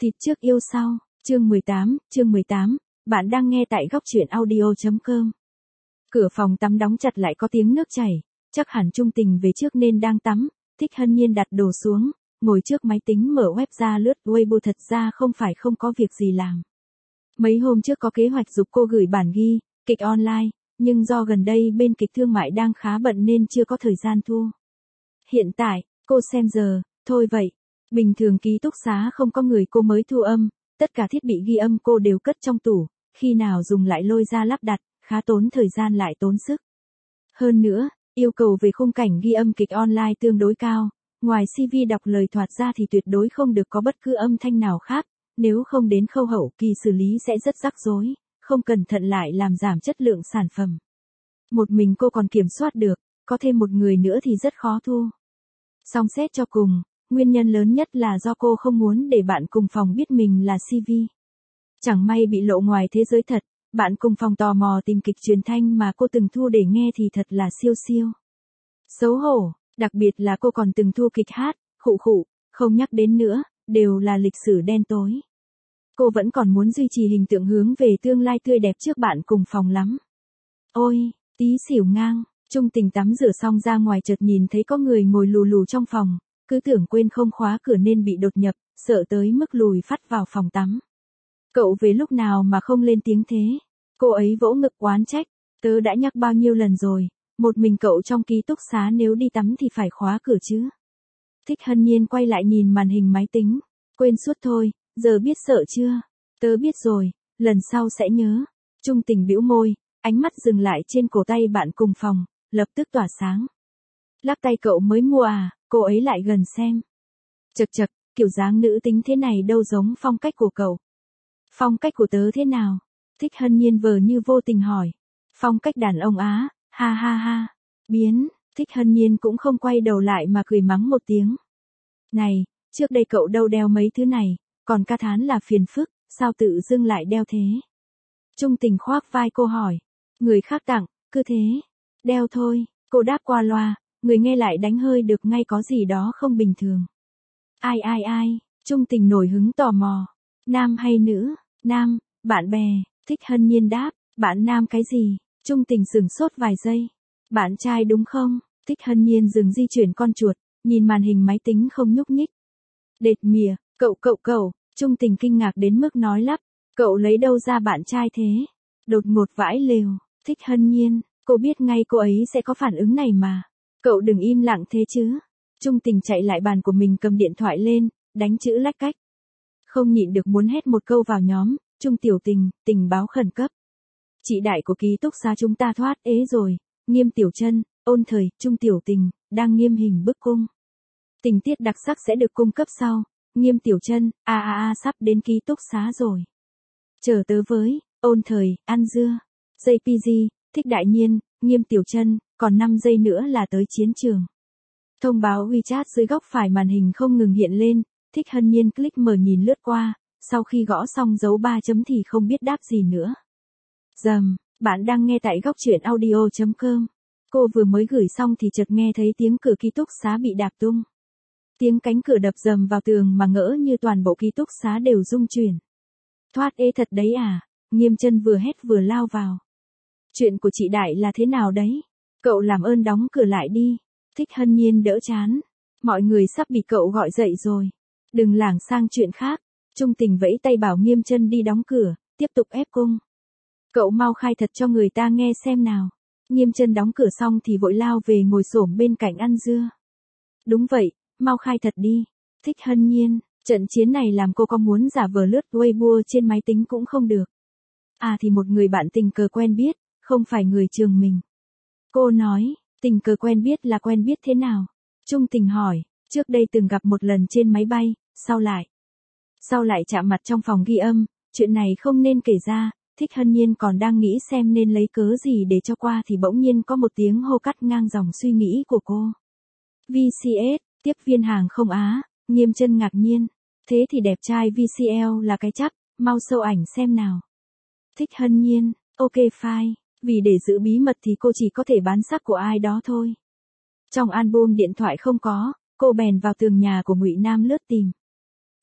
Thịt trước yêu sau, chương 18, bạn đang nghe tại góc truyện audio.com. Cửa phòng tắm đóng chặt lại có tiếng nước chảy, chắc hẳn Trung Tình về trước nên đang tắm. Thích Hân Nhiên đặt đồ xuống, ngồi trước máy tính mở web ra lướt Weibo, thật ra không phải không có việc gì làm. Mấy hôm trước có kế hoạch giúp cô gửi bản ghi, kịch online, nhưng do gần đây bên kịch thương mại đang khá bận nên chưa có thời gian thu. Hiện tại, cô xem giờ, thôi vậy. Bình thường ký túc xá không có người cô mới thu âm, tất cả thiết bị ghi âm cô đều cất trong tủ, khi nào dùng lại lôi ra lắp đặt, khá tốn thời gian lại tốn sức. Hơn nữa, yêu cầu về khung cảnh ghi âm kịch online tương đối cao, ngoài CV đọc lời thoại ra thì tuyệt đối không được có bất cứ âm thanh nào khác, nếu không đến khâu hậu kỳ xử lý sẽ rất rắc rối, không cẩn thận lại làm giảm chất lượng sản phẩm. Một mình cô còn kiểm soát được, có thêm một người nữa thì rất khó thu. Song xét cho cùng, nguyên nhân lớn nhất là do cô không muốn để bạn cùng phòng biết mình là CV. Chẳng may bị lộ ngoài thế giới thật, bạn cùng phòng tò mò tìm kịch truyền thanh mà cô từng thu để nghe thì thật là siêu siêu xấu hổ, đặc biệt là cô còn từng thu kịch hát, không nhắc đến nữa, đều là lịch sử đen tối. Cô vẫn còn muốn duy trì hình tượng hướng về tương lai tươi đẹp trước bạn cùng phòng lắm. Ôi, tí xỉu ngang. Trung Tình tắm rửa xong ra ngoài chợt nhìn thấy có người ngồi lù lù trong phòng, cứ tưởng quên không khóa cửa nên bị đột nhập, sợ tới mức lùi phắt vào phòng tắm. Cậu về lúc nào mà không lên tiếng thế? Cô ấy vỗ ngực oán trách, tớ đã nhắc bao nhiêu lần rồi, một mình cậu trong ký túc xá nếu đi tắm thì phải khóa cửa chứ. Thích Hân Nhiên quay lại nhìn màn hình máy tính, quên suốt thôi, giờ biết sợ chưa? Tớ biết rồi, lần sau sẽ nhớ. Trung Tình bĩu môi, ánh mắt dừng lại trên cổ tay bạn cùng phòng, lập tức tỏa sáng. Lắc tay cậu mới mua à? Cô ấy lại gần xem. Chật chật, kiểu dáng nữ tính thế này đâu giống phong cách của cậu. Phong cách của tớ thế nào? Thích Hân Nhiên vờ như vô tình hỏi. Phong cách đàn ông Á, ha ha ha. Biến, Thích Hân Nhiên cũng không quay đầu lại mà cười mắng một tiếng. Này, trước đây cậu đâu đeo mấy thứ này, còn ca thán là phiền phức, sao tự dưng lại đeo thế? Trung Tình khoác vai cô hỏi. Người khác tặng, cứ thế. Đeo thôi, cô đáp qua loa, người nghe lại đánh hơi được ngay có gì đó không bình thường. Ai, Trung Tình nổi hứng tò mò. Nam hay nữ? Nam, bạn bè, Thích Hân Nhiên đáp, bạn nam cái gì? Trung Tình sửng sốt vài giây. Bạn trai đúng không? Thích Hân Nhiên dừng di chuyển con chuột, nhìn màn hình máy tính không nhúc nhích. Đệt mìa, cậu, Trung Tình kinh ngạc đến mức nói lắp, cậu lấy đâu ra bạn trai thế? Đột ngột vãi lều, Thích Hân Nhiên, cô biết ngay cô ấy sẽ có phản ứng này mà. Cậu đừng im lặng thế chứ. Trung Tình chạy lại bàn của mình cầm điện thoại lên, đánh chữ lách cách. Không nhịn được muốn hét một câu vào nhóm, Trung Tiểu Tình, tình báo khẩn cấp. Chị đại của ký túc xá chúng ta thoát ế rồi, Nghiêm Tiểu Chân, Ôn Thời, Trung Tiểu Tình, đang nghiêm hình bức cung. Tình tiết đặc sắc sẽ được cung cấp sau, Nghiêm Tiểu Chân, sắp đến ký túc xá rồi. Chờ tớ với, Ôn Thời, ăn dưa. JPG, Thích Đại Nhiên, Nghiêm Tiểu Chân, còn 5 giây nữa là tới chiến trường. Thông báo WeChat dưới góc phải màn hình không ngừng hiện lên, Thích Hân Nhiên click mở nhìn lướt qua, sau khi gõ xong dấu 3 chấm thì không biết đáp gì nữa. Bạn đang nghe tại góc truyện audio.com. Cô vừa mới gửi xong thì chợt nghe thấy tiếng cửa ký túc xá bị đạp tung. Tiếng cánh cửa đập dầm vào tường mà ngỡ như toàn bộ ký túc xá đều rung chuyển. Thoát ế thật đấy à? Nghiêm Chân vừa hét vừa lao vào. Chuyện của chị đại là thế nào đấy? Cậu làm ơn đóng cửa lại đi. Thích Hân Nhiên đỡ chán. Mọi người sắp bị cậu gọi dậy rồi. Đừng lảng sang chuyện khác. Trung Tình vẫy tay bảo Nghiêm Chân đi đóng cửa, tiếp tục ép cung. Cậu mau khai thật cho người ta nghe xem nào. Nghiêm Chân đóng cửa xong thì vội lao về ngồi xổm bên cạnh ăn dưa. Đúng vậy, mau khai thật đi. Thích Hân Nhiên, trận chiến này làm cô có muốn giả vờ lướt Weibo trên máy tính cũng không được. À thì một người bạn tình cờ quen biết, không phải người trường mình. Cô nói, tình cờ quen biết là quen biết thế nào? Trung Tình hỏi, trước đây từng gặp một lần trên máy bay, sau lại chạm mặt trong phòng ghi âm, chuyện này không nên kể ra. Thích Hân Nhiên còn đang nghĩ xem nên lấy cớ gì để cho qua thì bỗng nhiên có một tiếng hô cắt ngang dòng suy nghĩ của cô. VCS, tiếp viên hàng không Á, Nghiêm Chân ngạc nhiên. Thế thì đẹp trai VCL là cái chắc, mau show ảnh xem nào. Thích Hân Nhiên, ok fine, vì để giữ bí mật thì cô chỉ có thể bán sắc của ai đó thôi. Trong album điện thoại không có, cô bèn vào tường nhà của Ngụy Nam lướt tìm.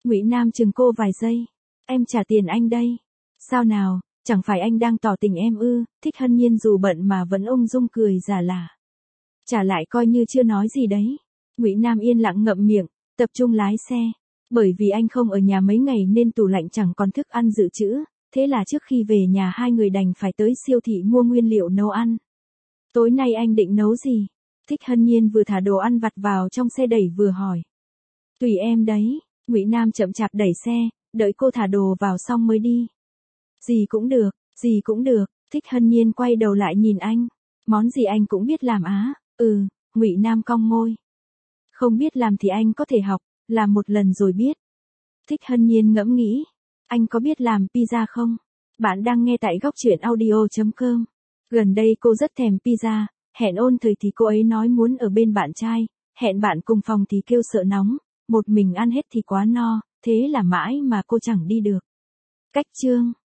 Ngụy Nam chừng cô vài giây. Em trả tiền anh đây. Sao nào, chẳng phải anh đang tỏ tình em ư? Thích Hân Nhiên dù bận mà vẫn ung dung cười giả lả. Trả lại coi như chưa nói gì đấy. Ngụy Nam yên lặng ngậm miệng, tập trung lái xe. Bởi vì anh không ở nhà mấy ngày nên tủ lạnh chẳng còn thức ăn dự trữ, thế là trước khi về nhà hai người đành phải tới siêu thị mua nguyên liệu nấu ăn. Tối nay anh định nấu gì? Thích Hân Nhiên vừa thả đồ ăn vặt vào trong xe đẩy vừa hỏi. Tùy em đấy. Ngụy Nam chậm chạp đẩy xe, đợi cô thả đồ vào xong mới đi. Gì cũng được, gì cũng được. Thích Hân Nhiên quay đầu lại nhìn anh. Món gì anh cũng biết làm á? Ngụy Nam cong môi. Không biết làm thì anh có thể học, làm một lần rồi biết. Thích Hân Nhiên ngẫm nghĩ. Anh có biết làm pizza không? Bạn đang nghe tại góc truyện audio.com. Gần đây cô rất thèm pizza, hẹn ôn thời thì cô ấy nói muốn ở bên bạn trai, hẹn bạn cùng phòng thì kêu sợ nóng, một mình ăn hết thì quá no, thế là mãi mà cô chẳng đi được. Cách chương